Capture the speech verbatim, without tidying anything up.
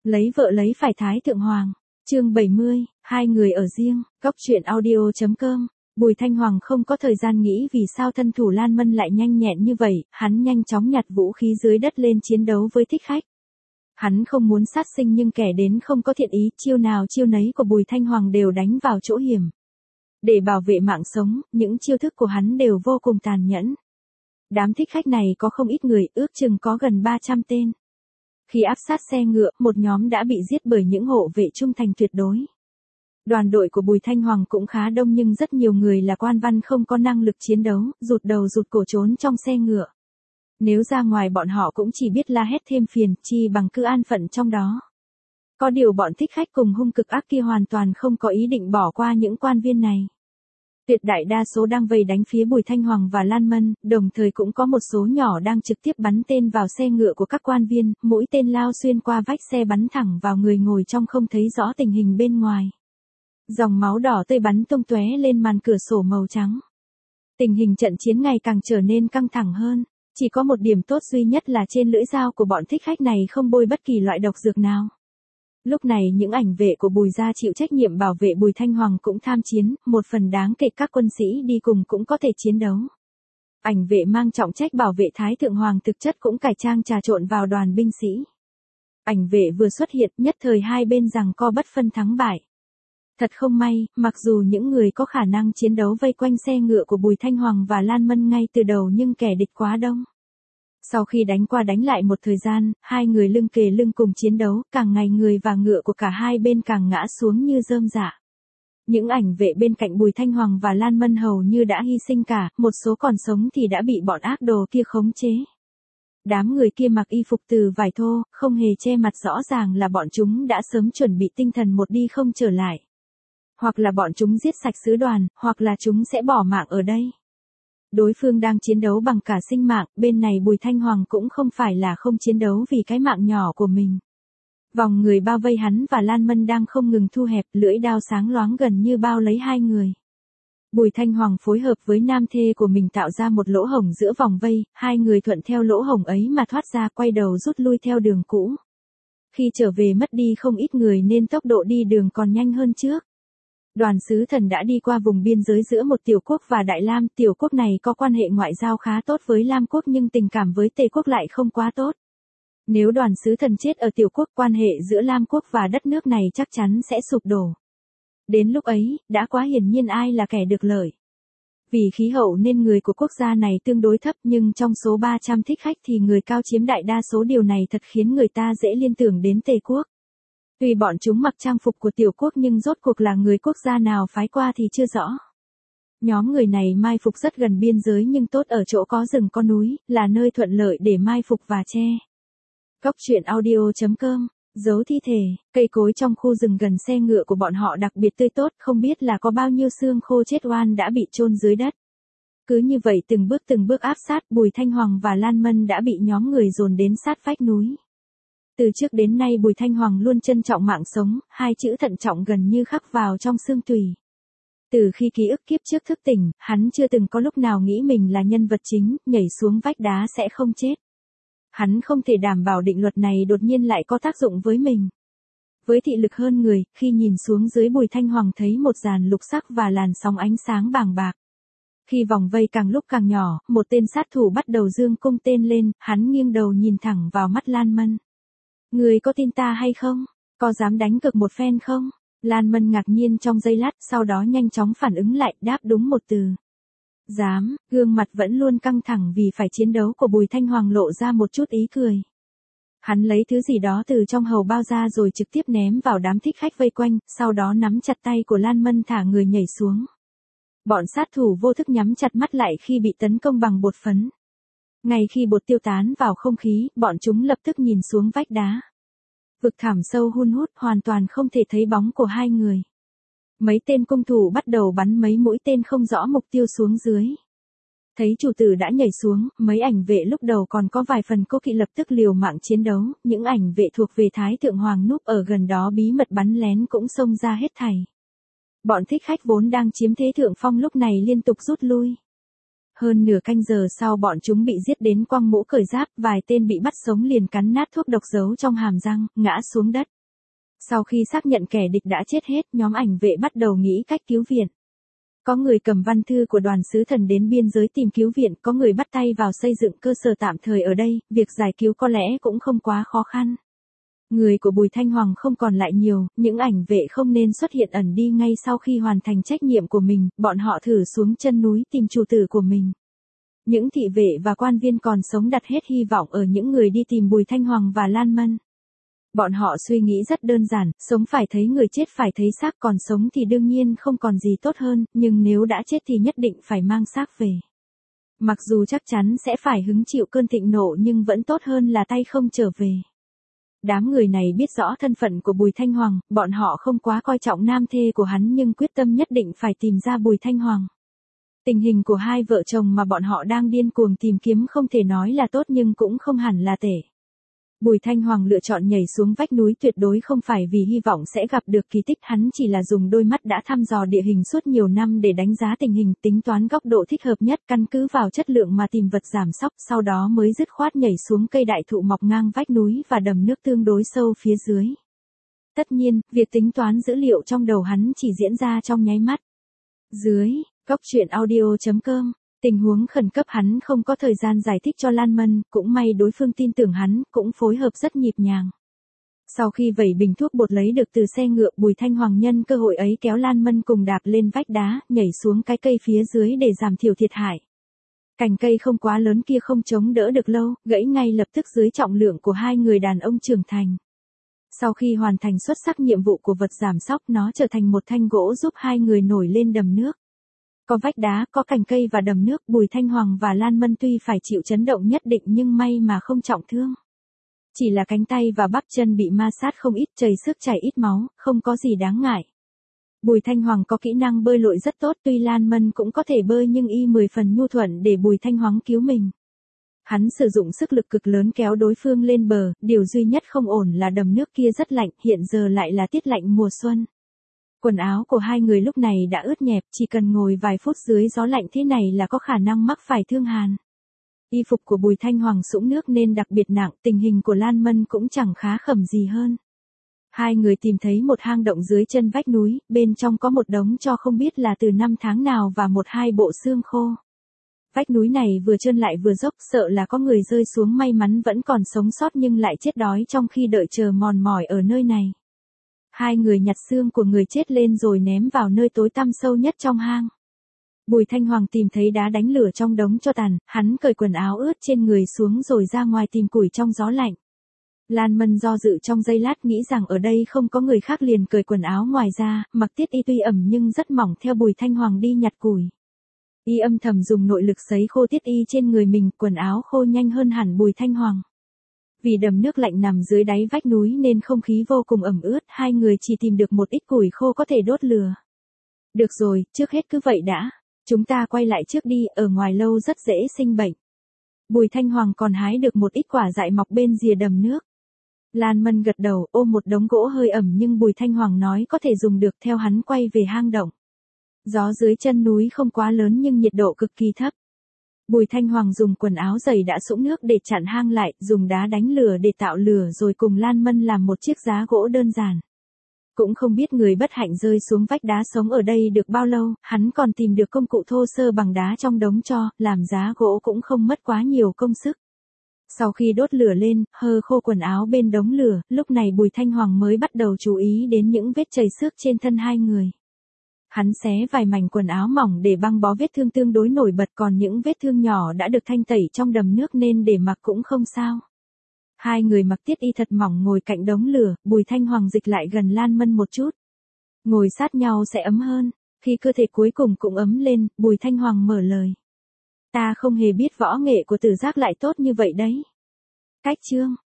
Lấy vợ lấy phải Thái Thượng Hoàng. Chương bảy mươi, hai người ở riêng, góc truyện audio chấm com. Bùi Thanh Hoàng không có thời gian nghĩ vì sao thân thủ Lan Mân lại nhanh nhẹn như vậy, hắn nhanh chóng nhặt vũ khí dưới đất lên chiến đấu với thích khách. Hắn không muốn sát sinh nhưng kẻ đến không có thiện ý, chiêu nào chiêu nấy của Bùi Thanh Hoàng đều đánh vào chỗ hiểm. Để bảo vệ mạng sống, những chiêu thức của hắn đều vô cùng tàn nhẫn. Đám thích khách này có không ít người, ước chừng có gần ba trăm tên. Khi áp sát xe ngựa, một nhóm đã bị giết bởi những hộ vệ trung thành tuyệt đối. Đoàn đội của Bùi Thanh Hoàng cũng khá đông nhưng rất nhiều người là quan văn không có năng lực chiến đấu, rụt đầu rụt cổ trốn trong xe ngựa. Nếu ra ngoài bọn họ cũng chỉ biết la hét thêm phiền, chi bằng cứ an phận trong đó. Có điều bọn thích khách cùng hung cực ác kia hoàn toàn không có ý định bỏ qua những quan viên này. Tuyệt đại đa số đang vây đánh phía Bùi Thanh Hoàng và Lan Mân, đồng thời cũng có một số nhỏ đang trực tiếp bắn tên vào xe ngựa của các quan viên, mũi tên lao xuyên qua vách xe bắn thẳng vào người ngồi trong không thấy rõ tình hình bên ngoài. Dòng máu đỏ tươi bắn tung tóe lên màn cửa sổ màu trắng. Tình hình trận chiến ngày càng trở nên căng thẳng hơn, chỉ có một điểm tốt duy nhất là trên lưỡi dao của bọn thích khách này không bôi bất kỳ loại độc dược nào. Lúc này những ảnh vệ của Bùi gia chịu trách nhiệm bảo vệ Bùi Thanh Hoàng cũng tham chiến, một phần đáng kể các quân sĩ đi cùng cũng có thể chiến đấu. Ảnh vệ mang trọng trách bảo vệ Thái Thượng Hoàng thực chất cũng cải trang trà trộn vào đoàn binh sĩ. Ảnh vệ vừa xuất hiện, nhất thời hai bên giằng co bất phân thắng bại. Thật không may, mặc dù những người có khả năng chiến đấu vây quanh xe ngựa của Bùi Thanh Hoàng và Lan Mân ngay từ đầu nhưng kẻ địch quá đông. Sau khi đánh qua đánh lại một thời gian, hai người lưng kề lưng cùng chiến đấu, càng ngày người và ngựa của cả hai bên càng ngã xuống như rơm rạ. Những ảnh vệ bên cạnh Bùi Thanh Hoàng và Lan Mân hầu như đã hy sinh cả, một số còn sống thì đã bị bọn ác đồ kia khống chế. Đám người kia mặc y phục từ vải thô, không hề che mặt, rõ ràng là bọn chúng đã sớm chuẩn bị tinh thần một đi không trở lại. Hoặc là bọn chúng giết sạch sứ đoàn, hoặc là chúng sẽ bỏ mạng ở đây. Đối phương đang chiến đấu bằng cả sinh mạng, bên này Bùi Thanh Hoàng cũng không phải là không chiến đấu vì cái mạng nhỏ của mình. Vòng người bao vây hắn và Lan Mân đang không ngừng thu hẹp, lưỡi đao sáng loáng gần như bao lấy hai người. Bùi Thanh Hoàng phối hợp với nam thê của mình tạo ra một lỗ hổng giữa vòng vây, hai người thuận theo lỗ hổng ấy mà thoát ra, quay đầu rút lui theo đường cũ. Khi trở về mất đi không ít người nên tốc độ đi đường còn nhanh hơn trước. Đoàn sứ thần đã đi qua vùng biên giới giữa một tiểu quốc và Đại Lam, tiểu quốc này có quan hệ ngoại giao khá tốt với Lam quốc nhưng tình cảm với Tề quốc lại không quá tốt. Nếu đoàn sứ thần chết ở tiểu quốc, quan hệ giữa Lam quốc và đất nước này chắc chắn sẽ sụp đổ. Đến lúc ấy, đã quá hiển nhiên ai là kẻ được lợi. Vì khí hậu nên người của quốc gia này tương đối thấp nhưng trong số ba trăm thích khách thì người cao chiếm đại đa số, điều này thật khiến người ta dễ liên tưởng đến Tề quốc. Tuy bọn chúng mặc trang phục của tiểu quốc nhưng rốt cuộc là người quốc gia nào phái qua thì chưa rõ. Nhóm người này mai phục rất gần biên giới nhưng tốt ở chỗ có rừng có núi, là nơi thuận lợi để mai phục và che. Góc truyện audio chấm com, giấu thi thể, cây cối trong khu rừng gần xe ngựa của bọn họ đặc biệt tươi tốt, không biết là có bao nhiêu xương khô chết oan đã bị chôn dưới đất. Cứ như vậy từng bước từng bước áp sát, Bùi Thanh Hoàng và Lan Mân đã bị nhóm người dồn đến sát vách núi. Từ trước đến nay Bùi Thanh Hoàng luôn trân trọng mạng sống, hai chữ thận trọng gần như khắc vào trong xương tủy. Từ khi ký ức kiếp trước thức tỉnh, hắn chưa từng có lúc nào nghĩ mình là nhân vật chính, nhảy xuống vách đá sẽ không chết. Hắn không thể đảm bảo định luật này đột nhiên lại có tác dụng với mình. Với thị lực hơn người, khi nhìn xuống dưới Bùi Thanh Hoàng thấy một dàn lục sắc và làn sóng ánh sáng bàng bạc. Khi vòng vây càng lúc càng nhỏ, một tên sát thủ bắt đầu giương cung tên lên, hắn nghiêng đầu nhìn thẳng vào mắt Lan Mân. Người có tin ta hay không? Có dám đánh cược một phen không? Lan Mân ngạc nhiên trong giây lát, sau đó nhanh chóng phản ứng lại, đáp đúng một từ. Dám, gương mặt vẫn luôn căng thẳng vì phải chiến đấu của Bùi Thanh Hoàng lộ ra một chút ý cười. Hắn lấy thứ gì đó từ trong hầu bao ra rồi trực tiếp ném vào đám thích khách vây quanh, sau đó nắm chặt tay của Lan Mân thả người nhảy xuống. Bọn sát thủ vô thức nhắm chặt mắt lại khi bị tấn công bằng bột phấn. Ngay khi bột tiêu tán vào không khí, bọn chúng lập tức nhìn xuống vách đá. Vực thẳm sâu hun hút, hoàn toàn không thể thấy bóng của hai người. Mấy tên cung thủ bắt đầu bắn mấy mũi tên không rõ mục tiêu xuống dưới. Thấy chủ tử đã nhảy xuống, mấy ảnh vệ lúc đầu còn có vài phần cố kỵ lập tức liều mạng chiến đấu, những ảnh vệ thuộc về Thái Thượng Hoàng núp ở gần đó bí mật bắn lén cũng xông ra hết thảy. Bọn thích khách vốn đang chiếm thế thượng phong lúc này liên tục rút lui. Hơn nửa canh giờ sau bọn chúng bị giết đến quăng mũ cởi giáp, vài tên bị bắt sống liền cắn nát thuốc độc giấu trong hàm răng, ngã xuống đất. Sau khi xác nhận kẻ địch đã chết hết, nhóm ảnh vệ bắt đầu nghĩ cách cứu viện. Có người cầm văn thư của đoàn sứ thần đến biên giới tìm cứu viện, có người bắt tay vào xây dựng cơ sở tạm thời ở đây, việc giải cứu có lẽ cũng không quá khó khăn. Người của Bùi Thanh Hoàng không còn lại nhiều, những ảnh vệ không nên xuất hiện ẩn đi ngay sau khi hoàn thành trách nhiệm của mình, bọn họ thử xuống chân núi tìm chủ tử của mình. Những thị vệ và quan viên còn sống đặt hết hy vọng ở những người đi tìm Bùi Thanh Hoàng và Lan Mân. Bọn họ suy nghĩ rất đơn giản, sống phải thấy người chết phải thấy xác, còn sống thì đương nhiên không còn gì tốt hơn, nhưng nếu đã chết thì nhất định phải mang xác về. Mặc dù chắc chắn sẽ phải hứng chịu cơn thịnh nộ nhưng vẫn tốt hơn là tay không trở về. Đám người này biết rõ thân phận của Bùi Thanh Hoàng, bọn họ không quá coi trọng nam thê của hắn nhưng quyết tâm nhất định phải tìm ra Bùi Thanh Hoàng. Tình hình của hai vợ chồng mà bọn họ đang điên cuồng tìm kiếm không thể nói là tốt nhưng cũng không hẳn là tệ. Bùi Thanh Hoàng lựa chọn nhảy xuống vách núi tuyệt đối không phải vì hy vọng sẽ gặp được kỳ tích, hắn chỉ là dùng đôi mắt đã thăm dò địa hình suốt nhiều năm để đánh giá tình hình, tính toán góc độ thích hợp nhất, căn cứ vào chất lượng mà tìm vật giảm sóc, sau đó mới dứt khoát nhảy xuống cây đại thụ mọc ngang vách núi và đầm nước tương đối sâu phía dưới. Tất nhiên, việc tính toán dữ liệu trong đầu hắn chỉ diễn ra trong nháy mắt. Dưới, góc truyện audio chấm com. Tình huống khẩn cấp hắn không có thời gian giải thích cho Lan Mân, cũng may đối phương tin tưởng hắn, cũng phối hợp rất nhịp nhàng. Sau khi vẩy bình thuốc bột lấy được từ xe ngựa, Bùi Thanh Hoàng nhân cơ hội ấy kéo Lan Mân cùng đạp lên vách đá, nhảy xuống cái cây phía dưới để giảm thiểu thiệt hại. Cành cây không quá lớn kia không chống đỡ được lâu, gãy ngay lập tức dưới trọng lượng của hai người đàn ông trưởng thành. Sau khi hoàn thành xuất sắc nhiệm vụ của vật giảm sóc, nó trở thành một thanh gỗ giúp hai người nổi lên đầm nước. Có vách đá, có cành cây và đầm nước, Bùi Thanh Hoàng và Lan Mân tuy phải chịu chấn động nhất định nhưng may mà không trọng thương. Chỉ là cánh tay và bắp chân bị ma sát không ít, chảy sức chảy ít máu, không có gì đáng ngại. Bùi Thanh Hoàng có kỹ năng bơi lội rất tốt, tuy Lan Mân cũng có thể bơi nhưng y mười phần nhu thuận để Bùi Thanh Hoàng cứu mình. Hắn sử dụng sức lực cực lớn kéo đối phương lên bờ, điều duy nhất không ổn là đầm nước kia rất lạnh, hiện giờ lại là tiết lạnh mùa xuân. Quần áo của hai người lúc này đã ướt nhẹp, chỉ cần ngồi vài phút dưới gió lạnh thế này là có khả năng mắc phải thương hàn. Y phục của Bùi Thanh Hoàng sũng nước nên đặc biệt nặng, tình hình của Lan Mân cũng chẳng khá khẩm gì hơn. Hai người tìm thấy một hang động dưới chân vách núi, bên trong có một đống tro không biết là từ năm tháng nào và một hai bộ xương khô. Vách núi này vừa trơn lại vừa dốc, sợ là có người rơi xuống, may mắn vẫn còn sống sót nhưng lại chết đói trong khi đợi chờ mòn mỏi ở nơi này. Hai người nhặt xương của người chết lên rồi ném vào nơi tối tăm sâu nhất trong hang. Bùi Thanh Hoàng tìm thấy đá đánh lửa trong đống tro tàn, hắn cởi quần áo ướt trên người xuống rồi ra ngoài tìm củi trong gió lạnh. Lan Mân do dự trong giây lát, nghĩ rằng ở đây không có người khác liền cởi quần áo ngoài ra, mặc tiết y tuy ẩm nhưng rất mỏng, theo Bùi Thanh Hoàng đi nhặt củi. Y âm thầm dùng nội lực sấy khô tiết y trên người mình, quần áo khô nhanh hơn hẳn Bùi Thanh Hoàng. Vì đầm nước lạnh nằm dưới đáy vách núi nên không khí vô cùng ẩm ướt, hai người chỉ tìm được một ít củi khô có thể đốt lửa. Được rồi, trước hết cứ vậy đã. Chúng ta quay lại trước đi, ở ngoài lâu rất dễ sinh bệnh. Bùi Thanh Hoàng còn hái được một ít quả dại mọc bên rìa đầm nước. Lan Mân gật đầu, ôm một đống gỗ hơi ẩm nhưng Bùi Thanh Hoàng nói có thể dùng được, theo hắn quay về hang động. Gió dưới chân núi không quá lớn nhưng nhiệt độ cực kỳ thấp. Bùi Thanh Hoàng dùng quần áo dày đã sũng nước để chặn hang lại, dùng đá đánh lửa để tạo lửa rồi cùng Lan Mân làm một chiếc giá gỗ đơn giản. Cũng không biết người bất hạnh rơi xuống vách đá sống ở đây được bao lâu, hắn còn tìm được công cụ thô sơ bằng đá trong đống tro, làm giá gỗ cũng không mất quá nhiều công sức. Sau khi đốt lửa lên, hơ khô quần áo bên đống lửa, lúc này Bùi Thanh Hoàng mới bắt đầu chú ý đến những vết chảy xước trên thân hai người. Hắn xé vài mảnh quần áo mỏng để băng bó vết thương tương đối nổi bật, còn những vết thương nhỏ đã được thanh tẩy trong đầm nước nên để mặc cũng không sao. Hai người mặc tiết y thật mỏng ngồi cạnh đống lửa, Bùi Thanh Hoàng dịch lại gần Lan Mân một chút. Ngồi sát nhau sẽ ấm hơn, khi cơ thể cuối cùng cũng ấm lên, Bùi Thanh Hoàng mở lời. Ta không hề biết võ nghệ của Tử Giác lại tốt như vậy đấy. Cách chương